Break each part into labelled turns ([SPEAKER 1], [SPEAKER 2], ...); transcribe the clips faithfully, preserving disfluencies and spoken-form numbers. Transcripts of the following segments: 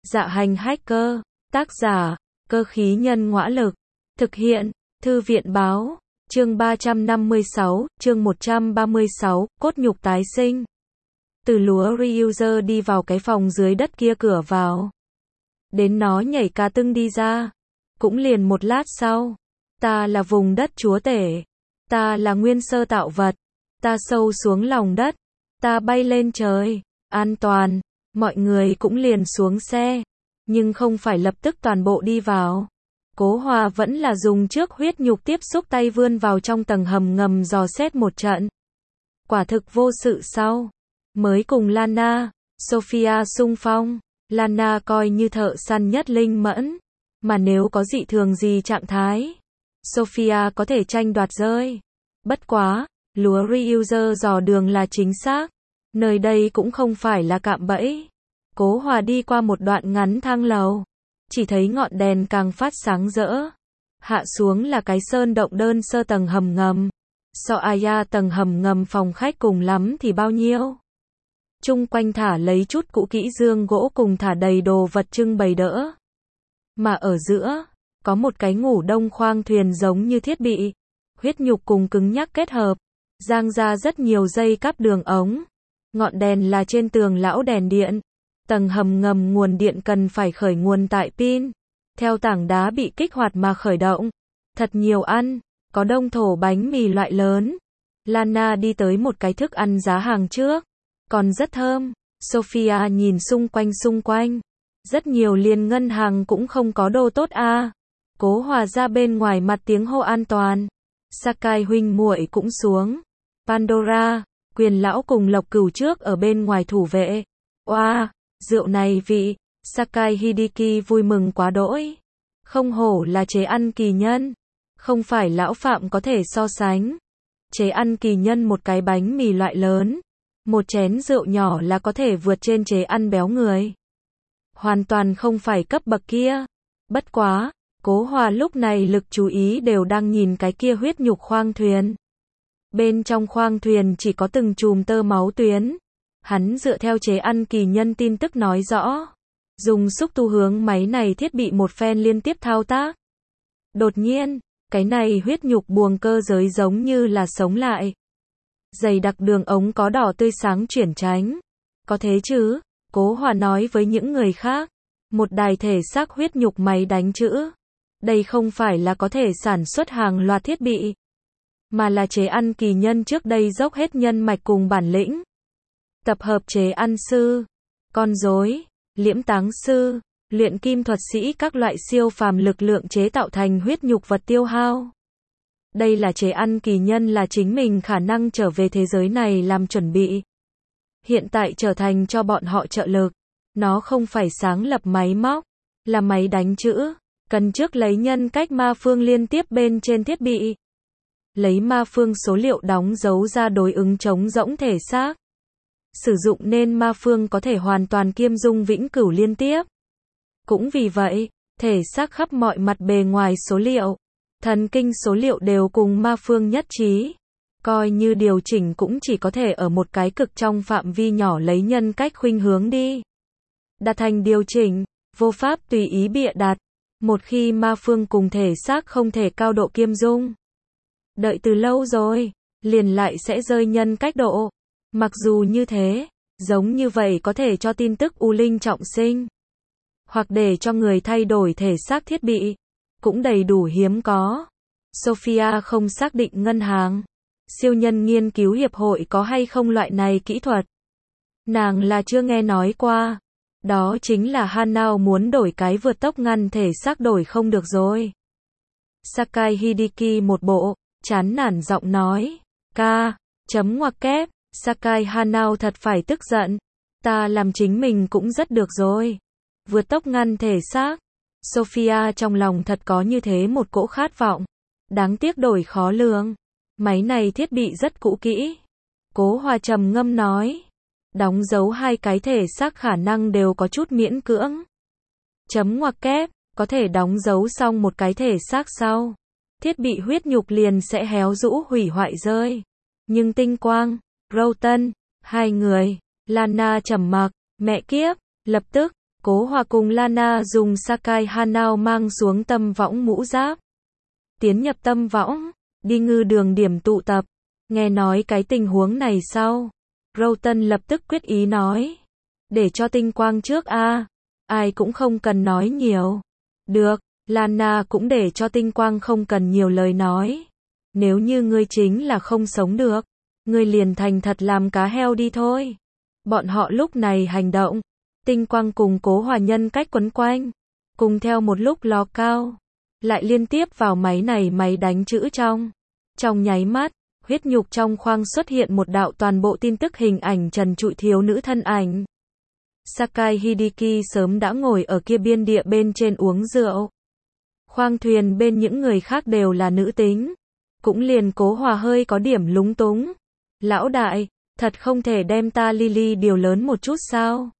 [SPEAKER 1] Dạ hành hacker, tác giả, cơ khí nhân ngõa lực, thực hiện, thư viện báo, chương ba trăm năm mươi sáu, chương một trăm ba mươi sáu, cốt nhục tái sinh. Từ lúa Reuser đi vào cái phòng dưới đất kia cửa vào. Đến nó nhảy cả tưng đi ra. Cũng liền một lát sau. Ta là vùng đất chúa tể. Ta là nguyên sơ tạo vật. Ta sâu xuống lòng đất. Ta bay lên trời. An toàn. Mọi người cũng liền xuống xe. Nhưng không phải lập tức toàn bộ đi vào. Cố Hòa vẫn là dùng trước huyết nhục tiếp xúc tay vươn vào trong tầng hầm ngầm dò xét một trận. Quả thực vô sự sau. Mới cùng Lana, Sophia xung phong. Lana coi như thợ săn nhất linh mẫn. Mà nếu có dị thường gì trạng thái, Sophia có thể tranh đoạt rơi. Bất quá, lúa Reuser dò đường là chính xác. Nơi đây cũng không phải là cạm bẫy. Cố Hòa đi qua một đoạn ngắn thang lầu. Chỉ thấy ngọn đèn càng phát sáng rỡ. Hạ xuống là cái sơn động đơn sơ tầng hầm ngầm. So aya tầng hầm ngầm phòng khách cùng lắm thì bao nhiêu. Chung quanh thả lấy chút cũ kỹ dương gỗ cùng thả đầy đồ vật trưng bày đỡ. Mà ở giữa, có một cái ngủ đông khoang thuyền giống như thiết bị. Huyết nhục cùng cứng nhắc kết hợp. Giang ra rất nhiều dây cáp đường ống. Ngọn đèn là trên tường lão đèn điện. Tầng hầm ngầm nguồn điện cần phải khởi nguồn tại pin. Theo tảng đá bị kích hoạt mà khởi động. Thật nhiều ăn, có đông thổ bánh mì loại lớn. Lana đi tới một cái thức ăn giá hàng trước. Còn rất thơm. Sophia nhìn xung quanh xung quanh. Rất nhiều liền ngân hàng cũng không có đồ tốt a. À. Cố Hòa ra bên ngoài mặt tiếng hô an toàn. Sakai huynh muội cũng xuống. Pandora, Quyền lão cùng Lộc Cửu trước ở bên ngoài thủ vệ. Oa, wow, rượu này vị. Sakai Hideki vui mừng quá đỗi. Không hổ là chế ăn kỳ nhân. Không phải lão phạm có thể so sánh. Chế ăn kỳ nhân một cái bánh mì loại lớn. Một chén rượu nhỏ là có thể vượt trên chế ăn béo người. Hoàn toàn không phải cấp bậc kia. Bất quá, Cố Hòa lúc này lực chú ý đều đang nhìn cái kia huyết nhục khoang thuyền. Bên trong khoang thuyền chỉ có từng chùm tơ máu tuyến. Hắn dựa theo chế ăn kỳ nhân tin tức nói rõ. Dùng xúc tu hướng máy này thiết bị một phen liên tiếp thao tác. Đột nhiên, cái này huyết nhục buồng cơ giới giống như là sống lại. Dày đặc đường ống có đỏ tươi sáng chuyển tránh. Có thế chứ, Cố Hòa nói với những người khác. Một đài thể xác huyết nhục máy đánh chữ. Đây không phải là có thể sản xuất hàng loạt thiết bị. Mà là chế ăn kỳ nhân trước đây dốc hết nhân mạch cùng bản lĩnh. Tập hợp chế ăn sư, con rối, liễm táng sư, luyện kim thuật sĩ các loại siêu phàm lực lượng chế tạo thành huyết nhục vật tiêu hao. Đây là chế ăn kỳ nhân là chính mình khả năng trở về thế giới này làm chuẩn bị. Hiện tại trở thành cho bọn họ trợ lực. Nó không phải sáng lập máy móc, là máy đánh chữ. Cần trước lấy nhân cách ma phương liên tiếp bên trên thiết bị. Lấy ma phương số liệu đóng dấu ra đối ứng chống rỗng thể xác. Sử dụng nên ma phương có thể hoàn toàn kiêm dung vĩnh cửu liên tiếp. Cũng vì vậy, thể xác khắp mọi mặt bề ngoài số liệu, thần kinh số liệu đều cùng ma phương nhất trí. Coi như điều chỉnh cũng chỉ có thể ở một cái cực trong phạm vi nhỏ lấy nhân cách khuynh hướng đi. Đặt thành điều chỉnh, vô pháp tùy ý bịa đặt. Một khi ma phương cùng thể xác không thể cao độ kiêm dung. Đợi từ lâu rồi, liền lại sẽ rơi nhân cách độ. Mặc dù như thế, giống như vậy có thể cho tin tức u linh trọng sinh. Hoặc để cho người thay đổi thể xác thiết bị. Cũng đầy đủ hiếm có. Sophia không xác định ngân hàng. Siêu nhân nghiên cứu hiệp hội có hay không loại này kỹ thuật. Nàng là chưa nghe nói qua. Đó chính là Hanao muốn đổi cái vượt tốc ngăn thể xác đổi không được rồi. Sakai Hideki một bộ, chán nản giọng nói. Ca, chấm ngoặc kép, Sakai Hanao thật phải tức giận. Ta làm chính mình cũng rất được rồi. Vượt tốc ngăn thể xác. Sophia trong lòng thật có như thế một cỗ khát vọng. Đáng tiếc đổi khó lường. Máy này thiết bị rất cũ kỹ. Cố Hòa trầm ngâm nói. Đóng dấu hai cái thể xác khả năng đều có chút miễn cưỡng. Chấm ngoặc kép, có thể đóng dấu xong một cái thể xác sau. Thiết bị huyết nhục liền sẽ héo rũ hủy hoại rơi. Nhưng tinh quang, Roughton, hai người, Lana trầm mặc, mẹ kiếp, lập tức, Cố Hòa cùng Lana dùng Sakai Hanao mang xuống tâm võng mũ giáp. Tiến nhập tâm võng, đi ngư đường điểm tụ tập. Nghe nói cái tình huống này sau, Roughton lập tức quyết ý nói. Để cho tinh quang trước a, ai cũng không cần nói nhiều. Được, Lana cũng để cho tinh quang không cần nhiều lời nói. Nếu như ngươi chính là không sống được, ngươi liền thành thật làm cá heo đi thôi. Bọn họ lúc này hành động. Tinh quang cùng Cố Hòa nhân cách quấn quanh, cùng theo một lúc ló cao, lại liên tiếp vào máy này máy đánh chữ trong. Trong nháy mắt, huyết nhục trong khoang xuất hiện một đạo toàn bộ tin tức hình ảnh trần trụi thiếu nữ thân ảnh. Sakai Hideki sớm đã ngồi ở kia biên địa bên trên uống rượu. Khoang thuyền bên những người khác đều là nữ tính. Cũng liền Cố Hòa hơi có điểm lúng túng. Lão đại, thật không thể đem ta Lily điều lớn một chút sao?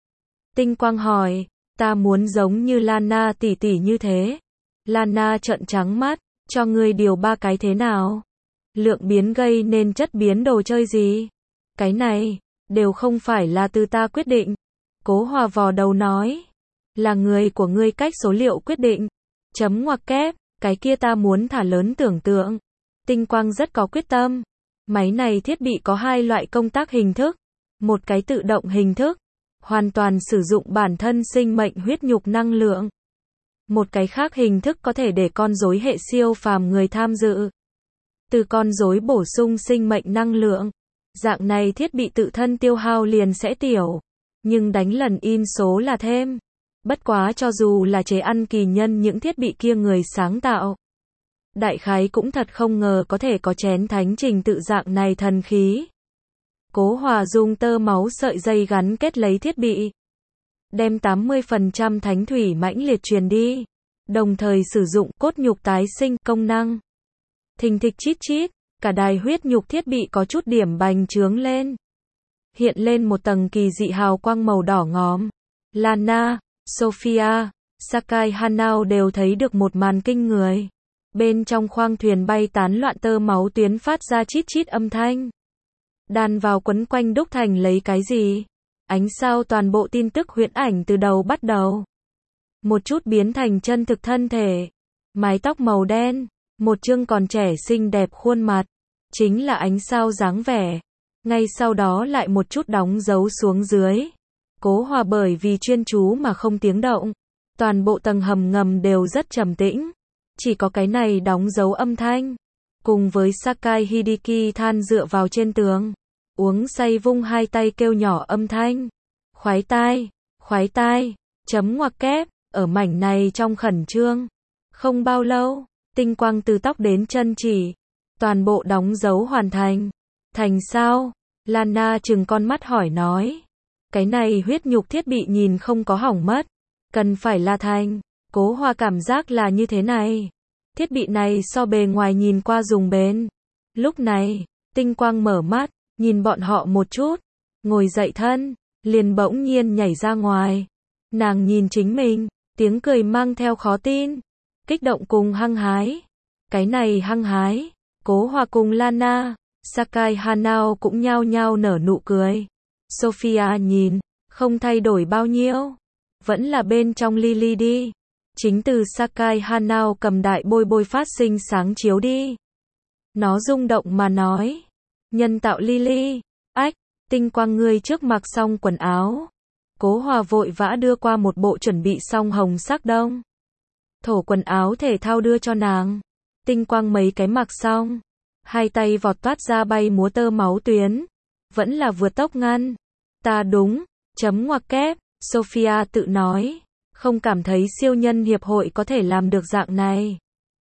[SPEAKER 1] Tinh quang hỏi, ta muốn giống như Lana tỷ tỷ như thế. Lana trợn trắng mắt, cho ngươi điều ba cái thế nào? Lượng biến gây nên chất biến đồ chơi gì? Cái này, đều không phải là từ ta quyết định. Cố Hòa vò đầu nói, là người của ngươi cách số liệu quyết định. Chấm ngoặc kép, cái kia ta muốn thả lớn tưởng tượng. Tinh quang rất có quyết tâm. Máy này thiết bị có hai loại công tác hình thức. Một cái tự động hình thức, hoàn toàn sử dụng bản thân sinh mệnh huyết nhục năng lượng. Một cái khác hình thức có thể để con rối hệ siêu phàm người tham dự. Từ con rối bổ sung sinh mệnh năng lượng. Dạng này thiết bị tự thân tiêu hao liền sẽ tiểu. Nhưng đánh lần in số là thêm. Bất quá cho dù là chế ăn kỳ nhân những thiết bị kia người sáng tạo. Đại khái cũng thật không ngờ có thể có chén thánh trình tự dạng này thần khí. Cố Hòa dùng tơ máu sợi dây gắn kết lấy thiết bị. Đem tám mươi phần trăm thánh thủy mãnh liệt truyền đi. Đồng thời sử dụng cốt nhục tái sinh công năng. Thình thịch chít chít, cả đài huyết nhục thiết bị có chút điểm bành trướng lên. Hiện lên một tầng kỳ dị hào quang màu đỏ ngòm. Lana, Sophia, Sakai Hanao đều thấy được một màn kinh người. Bên trong khoang thuyền bay tán loạn tơ máu tuyến phát ra chít chít âm thanh. Đan vào quấn quanh đúc thành lấy cái gì? Ánh sao toàn bộ tin tức huyễn ảnh từ đầu bắt đầu. Một chút biến thành chân thực thân thể. Mái tóc màu đen. Một chương còn trẻ xinh đẹp khuôn mặt. Chính là ánh sao dáng vẻ. Ngay sau đó lại một chút đóng dấu xuống dưới. Cố Hòa bởi vì chuyên chú mà không tiếng động. Toàn bộ tầng hầm ngầm đều rất trầm tĩnh. Chỉ có cái này đóng dấu âm thanh. Cùng với Sakai Hideki than dựa vào trên tường. Uống say vung hai tay kêu nhỏ âm thanh. Khoái tai, khoái tai, chấm ngoặc kép, ở mảnh này trong khẩn trương. Không bao lâu, tinh quang từ tóc đến chân chỉ. Toàn bộ đóng dấu hoàn thành. Thành sao? Lana trừng con mắt hỏi nói. Cái này huyết nhục thiết bị nhìn không có hỏng mất. Cần phải là thành. Cố Hòa cảm giác là như thế này. Thiết bị này so bề ngoài nhìn qua dùng bền. Lúc này, tinh quang mở mắt, nhìn bọn họ một chút. Ngồi dậy thân, liền bỗng nhiên nhảy ra ngoài. Nàng nhìn chính mình, tiếng cười mang theo khó tin. Kích động cùng hăng hái. Cái này hăng hái. Cố Hòa cùng Lana, Sakai Hanao cũng nhao nhao nở nụ cười. Sophia nhìn, không thay đổi bao nhiêu. Vẫn là bên trong Lily đi. Chính từ Sakai Hanao cầm đại bôi bôi phát sinh sáng chiếu đi. Nó rung động mà nói. Nhân tạo Lily. Ách, tinh quang ngươi trước mặc xong quần áo. Cố Hòa vội vã đưa qua một bộ chuẩn bị xong hồng sắc đông. Thổ quần áo thể thao đưa cho nàng. Tinh quang mấy cái mặc xong. Hai tay vọt toát ra bay múa tơ máu tuyến. Vẫn là vượt tốc ngăn. Ta đúng, chấm ngoặc kép, Sophia tự nói. Không cảm thấy siêu nhân hiệp hội có thể làm được dạng này.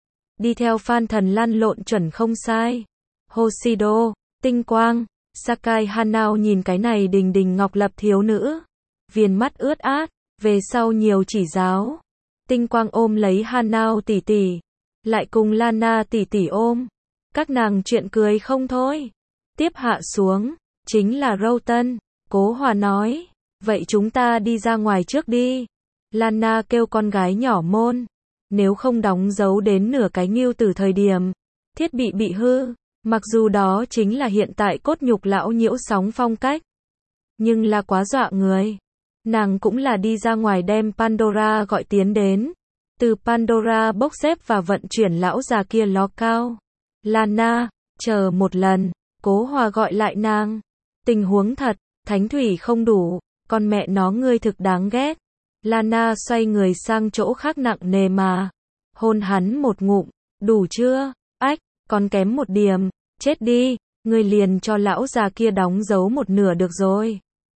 [SPEAKER 1] Đi theo Phan Thần lăn lộn chuẩn không sai. Hoshido, tinh quang, Sakai Hanao nhìn cái này đình đình ngọc lập thiếu nữ. Viền mắt ướt át, về sau nhiều chỉ giáo. Tinh quang ôm lấy Hanao tỷ tỷ. Lại cùng Lana tỷ tỷ ôm. Các nàng chuyện cười không thôi. Tiếp hạ xuống, chính là Roughton. Cố Hòa nói, vậy chúng ta đi ra ngoài trước đi. Lana kêu con gái nhỏ môn. Nếu không đóng dấu đến nửa cái ngưu từ thời điểm. Thiết bị bị hư. Mặc dù đó chính là hiện tại cốt nhục lão nhiễu sóng phong cách. Nhưng là quá dọa người. Nàng cũng là đi ra ngoài đem Pandora gọi tiến đến. Từ Pandora bốc xếp và vận chuyển lão già kia ló cao. Lana, chờ một lần, Cố Hòa gọi lại nàng. Tình huống thật, thánh thủy không đủ, con mẹ nó ngươi thực đáng ghét. Lana xoay người sang chỗ khác nặng nề mà. Hôn hắn một ngụm, đủ chưa? Ách, còn kém một điểm, chết đi, ngươi liền cho lão già kia đóng dấu một nửa được rồi.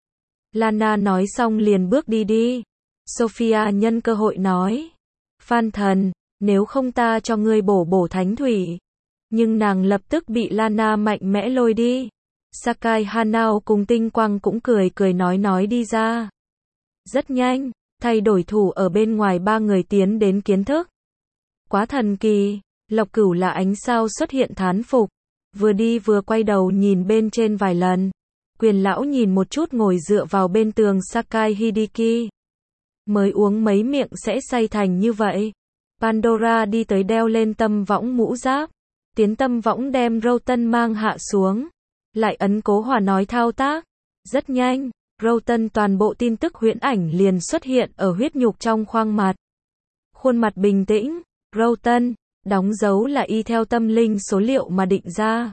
[SPEAKER 1] Lana nói xong liền bước đi đi. Sophia nhân cơ hội nói. Phan thần, nếu không ta cho ngươi bổ bổ thánh thủy. Nhưng nàng lập tức bị Lana mạnh mẽ lôi đi. Sakai Hanao cùng Tinh Quang cũng cười cười nói nói đi ra. Rất nhanh, thay đổi thủ ở bên ngoài ba người tiến đến kiến thức. Quá thần kỳ, Lộc Cửu là ánh sao xuất hiện thán phục. Vừa đi vừa quay đầu nhìn bên trên vài lần. Quyền lão nhìn một chút ngồi dựa vào bên tường Sakai Hideki. Mới uống mấy miệng sẽ say thành như vậy. Pandora đi tới đeo lên tâm võng mũ giáp. Tiến tâm võng đem Râu Tân mang hạ xuống. Lại ấn Cố Hòa nói thao tác. Rất nhanh, Râu Tân toàn bộ tin tức huyễn ảnh liền xuất hiện ở huyết nhục trong khoang mặt. Khuôn mặt bình tĩnh, Râu Tân, đóng dấu là y theo tâm linh số liệu mà định ra.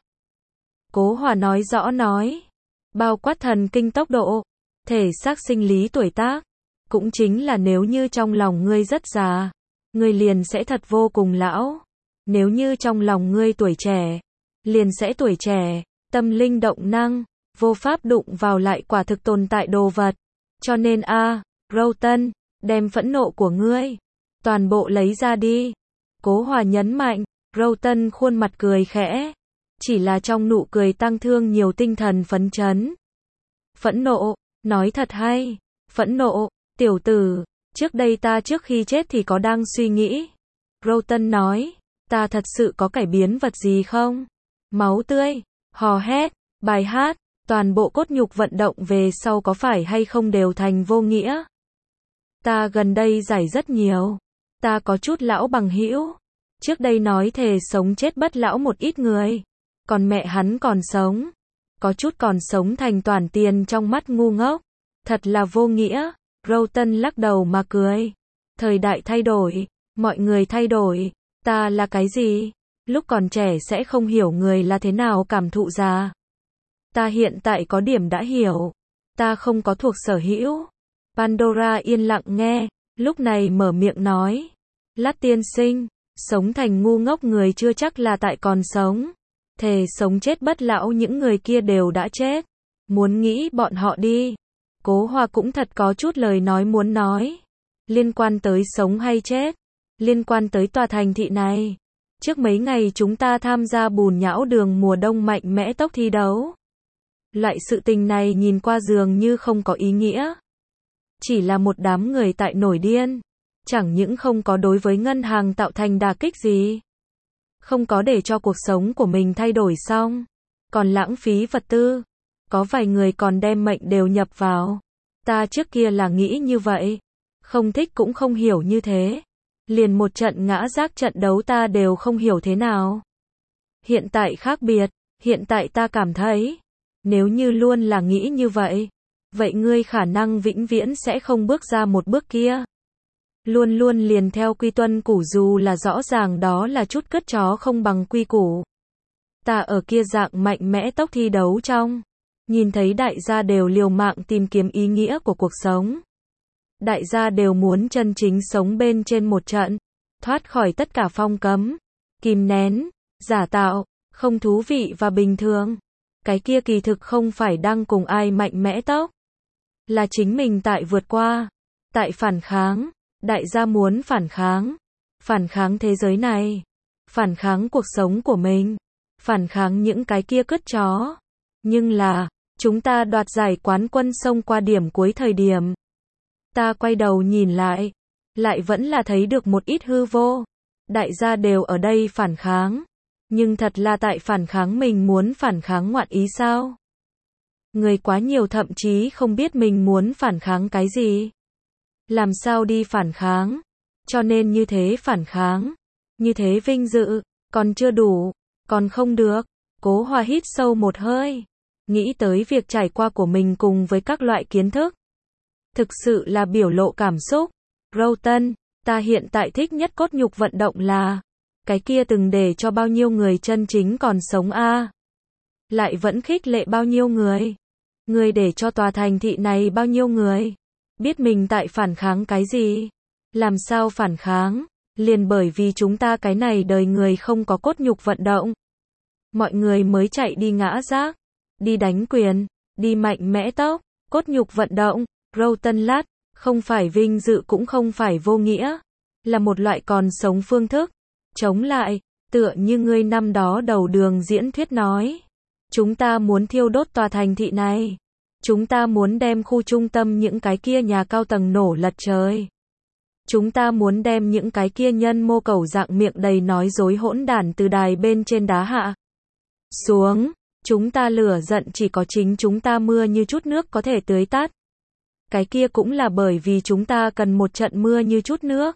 [SPEAKER 1] Cố Hòa nói rõ nói. Bao quát thần kinh tốc độ, thể xác sinh lý tuổi tác. Cũng chính là nếu như trong lòng ngươi rất già, ngươi liền sẽ thật vô cùng lão. Nếu như trong lòng ngươi tuổi trẻ, liền sẽ tuổi trẻ, tâm linh động năng, vô pháp đụng vào lại quả thực tồn tại đồ vật. Cho nên a, à, Râu Tân, đem phẫn nộ của ngươi, toàn bộ lấy ra đi. Cố Hòa nhấn mạnh, Râu Tân khuôn mặt cười khẽ. Chỉ là trong nụ cười tăng thương nhiều tinh thần phấn chấn. Phẫn nộ, nói thật hay. Phẫn nộ, tiểu tử, trước đây ta trước khi chết thì có đang suy nghĩ. Râu Tân nói, ta thật sự có cải biến vật gì không? Máu tươi, hò hét, bài hát, toàn bộ cốt nhục vận động về sau có phải hay không đều thành vô nghĩa? Ta gần đây giải rất nhiều. Ta có chút lão bằng hữu. Trước đây nói thề sống chết bất lão một ít người. Còn mẹ hắn còn sống. Có chút còn sống thành toàn tiền trong mắt ngu ngốc. Thật là vô nghĩa. Râu Tân lắc đầu mà cười. Thời đại thay đổi. Mọi người thay đổi. Ta là cái gì? Lúc còn trẻ sẽ không hiểu người là thế nào cảm thụ già. Ta hiện tại có điểm đã hiểu. Ta không có thuộc sở hữu. Pandora yên lặng nghe. Lúc này mở miệng nói. Lát tiên sinh. Sống thành ngu ngốc người chưa chắc là tại còn sống. Thề sống chết bất lão những người kia đều đã chết. Muốn nghĩ bọn họ đi. Cố Hòa cũng thật có chút lời nói muốn nói. Liên quan tới sống hay chết. Liên quan tới tòa thành thị này. Trước mấy ngày chúng ta tham gia bùn nhão đường mùa đông mạnh mẽ tốc thi đấu. Loại sự tình này nhìn qua dường như không có ý nghĩa. Chỉ là một đám người tại nổi điên. Chẳng những không có đối với ngân hàng tạo thành đả kích gì. Không có để cho cuộc sống của mình thay đổi xong. Còn lãng phí vật tư. Có vài người còn đem mệnh đều nhập vào. Ta trước kia là nghĩ như vậy. Không thích cũng không hiểu như thế. Liền một trận ngã rác trận đấu ta đều không hiểu thế nào. Hiện tại khác biệt. Hiện tại ta cảm thấy. Nếu như luôn là nghĩ như vậy. Vậy ngươi khả năng vĩnh viễn sẽ không bước ra một bước kia. Luôn luôn liền theo quy tuân củ dù là rõ ràng đó là chút cất chó không bằng quy củ. Ta ở kia dạng mạnh mẽ tốc thi đấu trong. Nhìn thấy đại gia đều liều mạng tìm kiếm ý nghĩa của cuộc sống. Đại gia đều muốn chân chính sống bên trên một trận. Thoát khỏi tất cả phong cấm. Kìm nén, giả tạo, không thú vị và bình thường. Cái kia kỳ thực không phải đang cùng ai mạnh mẽ tốc. Là chính mình tại vượt qua. Tại phản kháng. Đại gia muốn phản kháng. Phản kháng thế giới này. Phản kháng cuộc sống của mình. Phản kháng những cái kia cứt chó. Nhưng là, chúng ta đoạt giải quán quân xông qua điểm cuối thời điểm. Ta quay đầu nhìn lại. Lại vẫn là thấy được một ít hư vô. Đại gia đều ở đây phản kháng. Nhưng thật là tại phản kháng mình muốn phản kháng ngoạn ý sao? Người quá nhiều thậm chí không biết mình muốn phản kháng cái gì. Làm sao đi phản kháng? Cho nên như thế phản kháng. Như thế vinh dự. Còn chưa đủ. Còn không được. Cố Hòa hít sâu một hơi. Nghĩ tới việc trải qua của mình cùng với các loại kiến thức. Thực sự là biểu lộ cảm xúc. Rowton, ta hiện tại thích nhất cốt nhục vận động là cái kia từng để cho bao nhiêu người chân chính còn sống a. Lại vẫn khích lệ bao nhiêu người. Người để cho tòa thành thị này bao nhiêu người. Biết mình tại phản kháng cái gì. Làm sao phản kháng? Liền bởi vì chúng ta cái này đời người không có cốt nhục vận động. Mọi người mới chạy đi ngã rác. Đi đánh quyền. Đi mạnh mẽ tốc. Cốt nhục vận động. Rowton lát. Không phải vinh dự cũng không phải vô nghĩa. Là một loại còn sống phương thức. Chống lại. Tựa như ngươi năm đó đầu đường diễn thuyết nói. Chúng ta muốn thiêu đốt tòa thành thị này. Chúng ta muốn đem khu trung tâm những cái kia nhà cao tầng nổ lật trời. Chúng ta muốn đem những cái kia nhân mô cầu dạng miệng đầy nói dối hỗn đản từ đài bên trên đá hạ xuống. Chúng ta lửa giận chỉ có chính chúng ta mưa như chút nước có thể tưới tắt. Cái kia cũng là bởi vì chúng ta cần một trận mưa như chút nước.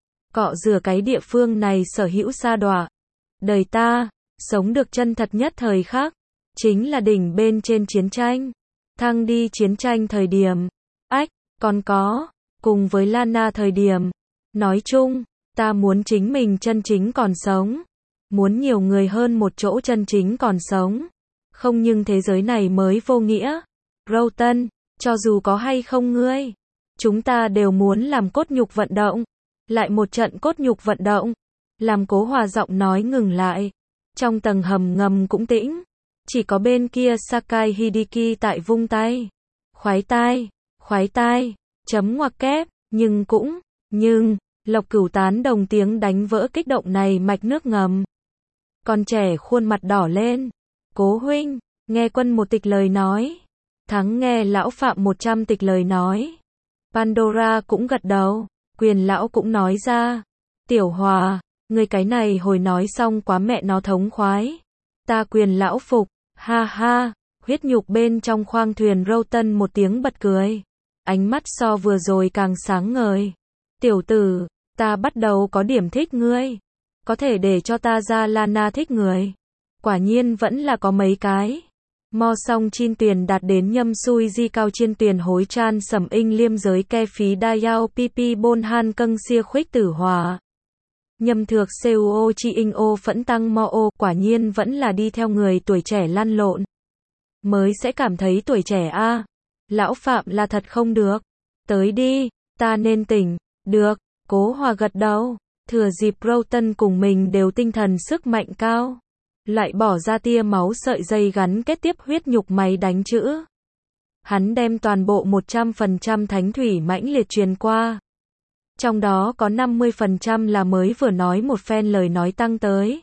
[SPEAKER 1] Cọ rửa cái địa phương này sở hữu sa đọa. Đời ta, sống được chân thật nhất thời khắc, chính là đỉnh bên trên chiến tranh. Thăng đi chiến tranh thời điểm. Ách, còn có, cùng với Lana thời điểm. Nói chung, ta muốn chính mình chân chính còn sống. Muốn nhiều người hơn một chỗ chân chính còn sống. Không nhưng thế giới này mới vô nghĩa. Rowton, cho dù có hay không ngươi, chúng ta đều muốn làm cốt nhục vận động. Lại một trận cốt nhục vận động. Làm Cố Hòa giọng nói ngừng lại. Trong tầng hầm ngầm cũng tĩnh. Chỉ có bên kia Sakai Hideki tại vung tay. Khoái tai, khoái tai, chấm ngoặc kép, nhưng cũng, nhưng, Lộc Cửu tán đồng tiếng đánh vỡ kích động này mạch nước ngầm. Con trẻ khuôn mặt đỏ lên. Cố huynh, nghe Quân một tịch lời nói. Thắng nghe lão Phạm một trăm tịch lời nói. Pandora cũng gật đầu. Quyền lão cũng nói ra. Tiểu Hòa, người cái này hồi nói xong quá mẹ nó thống khoái. Ta Quyền lão phục, ha ha, huyết nhục bên trong khoang thuyền Rowton một tiếng bật cười. Ánh mắt so vừa rồi càng sáng ngời. Tiểu tử, ta bắt đầu có điểm thích ngươi. Có thể để cho ta ra Lana thích người. Quả nhiên vẫn là có mấy cái. Mo song chin tuyền đạt đến nhâm xui di cao chiên tuyền hối chan sẩm inh liêm giới ke phí đa yao pp bôn han câng xia khuếch tử hòa. Nhâm thược cuo chi inh ô phẫn tăng mo ô, quả nhiên vẫn là đi theo người tuổi trẻ lăn lộn. Mới sẽ cảm thấy tuổi trẻ a. À. Lão Phạm là thật không được. Tới đi, ta nên tỉnh. Được, Cố Hòa gật đầu. Thừa dịp Rowton cùng mình đều tinh thần sức mạnh cao. Lại bỏ ra tia máu sợi dây gắn kết tiếp huyết nhục máy đánh chữ. Hắn đem toàn bộ một trăm phần trăm thánh thủy mãnh liệt truyền qua. Trong đó có năm mươi phần trăm là mới vừa nói một phen lời nói tăng tới.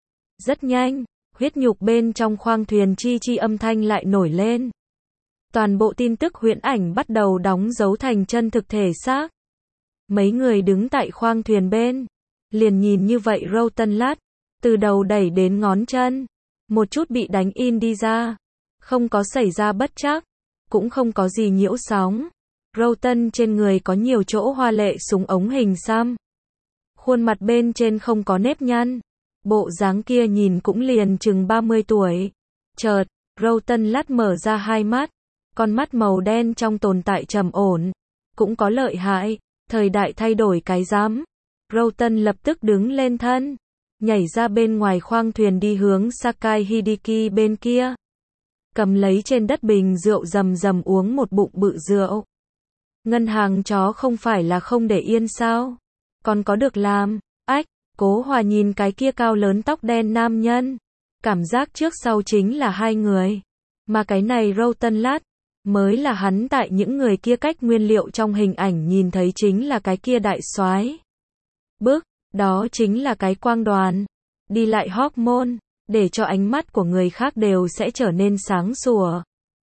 [SPEAKER 1] Rất nhanh, huyết nhục bên trong khoang thuyền chi chi âm thanh lại nổi lên. Toàn bộ tin tức huyễn ảnh bắt đầu đóng dấu thành chân thực thể xác. Mấy người đứng tại khoang thuyền bên, liền nhìn như vậy Rowton lát, từ đầu đẩy đến ngón chân, một chút bị đánh in đi ra, không có xảy ra bất trắc, cũng không có gì nhiễu sóng. Rowton trên người có nhiều chỗ hoa lệ súng ống hình xăm. Khuôn mặt bên trên không có nếp nhăn. Bộ dáng kia nhìn cũng liền chừng ba mươi tuổi. Chợt, Rowton lát mở ra hai mắt. Con mắt màu đen trong tồn tại trầm ổn. Cũng có lợi hại. Thời đại thay đổi cái dám. Rowton lập tức đứng lên thân. Nhảy ra bên ngoài khoang thuyền đi hướng Sakai Hideki bên kia. Cầm lấy trên đất bình rượu rầm rầm uống một bụng bự rượu. Ngân hàng chó không phải là không để yên sao? Còn có được làm. Ách, Cố Hòa nhìn cái kia cao lớn tóc đen nam nhân. Cảm giác trước sau chính là hai người. Mà cái này Rowton lát, mới là hắn tại những người kia cách nguyên liệu trong hình ảnh nhìn thấy chính là cái kia đại soái. Bức, đó chính là cái quang đoàn. Đi lại hormone, để cho ánh mắt của người khác đều sẽ trở nên sáng sủa.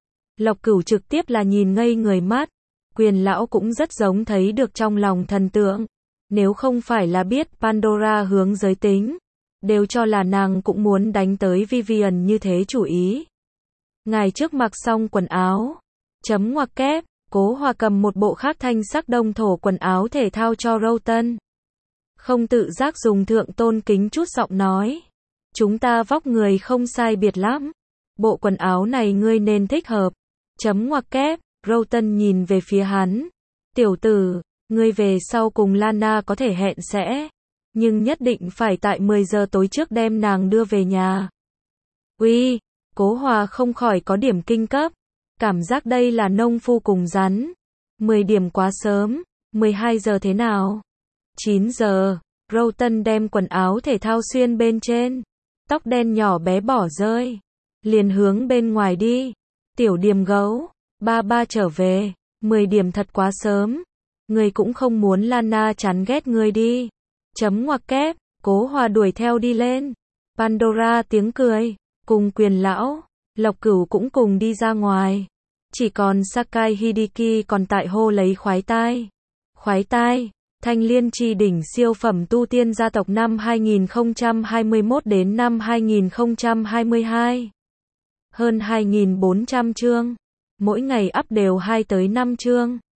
[SPEAKER 1] Lộc Cửu trực tiếp là nhìn ngây người mắt. Quyền lão cũng rất giống thấy được trong lòng thần tượng. Nếu không phải là biết Pandora hướng giới tính, đều cho là nàng cũng muốn đánh tới Vivian như thế chủ ý. Ngài trước mặc xong quần áo. Chấm ngoặc kép, Cố Hòa cầm một bộ khác thanh sắc đông thổ quần áo thể thao cho Rowton. Không tự giác dùng thượng tôn kính chút giọng nói. Chúng ta vóc người không sai biệt lắm. Bộ quần áo này ngươi nên thích hợp. Chấm ngoặc kép, Roughton nhìn về phía hắn. Tiểu tử, ngươi về sau cùng Lana có thể hẹn sẽ, nhưng nhất định phải tại mười giờ tối trước đem nàng đưa về nhà. Uy, Cố Hòa không khỏi có điểm kinh cấp. Cảm giác đây là nông phu cùng rắn. mười điểm quá sớm, mười hai giờ thế nào? chín giờ, Roughton đem quần áo thể thao xuyên bên trên. Tóc đen nhỏ bé bỏ rơi. Liền hướng bên ngoài đi. Tiểu Điềm gấu, ba ba trở về, mười điểm thật quá sớm. Ngươi cũng không muốn Lana chán ghét ngươi đi. Chấm ngoặc kép, Cố Hòa đuổi theo đi lên. Pandora tiếng cười, cùng Quyền lão, Lộc Cửu cũng cùng đi ra ngoài. Chỉ còn Sakai Hideki còn tại hô lấy khoái tai. Khoái tai, Thanh Liên Chi đỉnh siêu phẩm tu tiên gia tộc năm hai nghìn không trăm hai mươi mốt đến năm hai nghìn không trăm hai mươi hai. Hơn hai nghìn bốn trăm chương. Mỗi ngày up đều hai tới năm chương.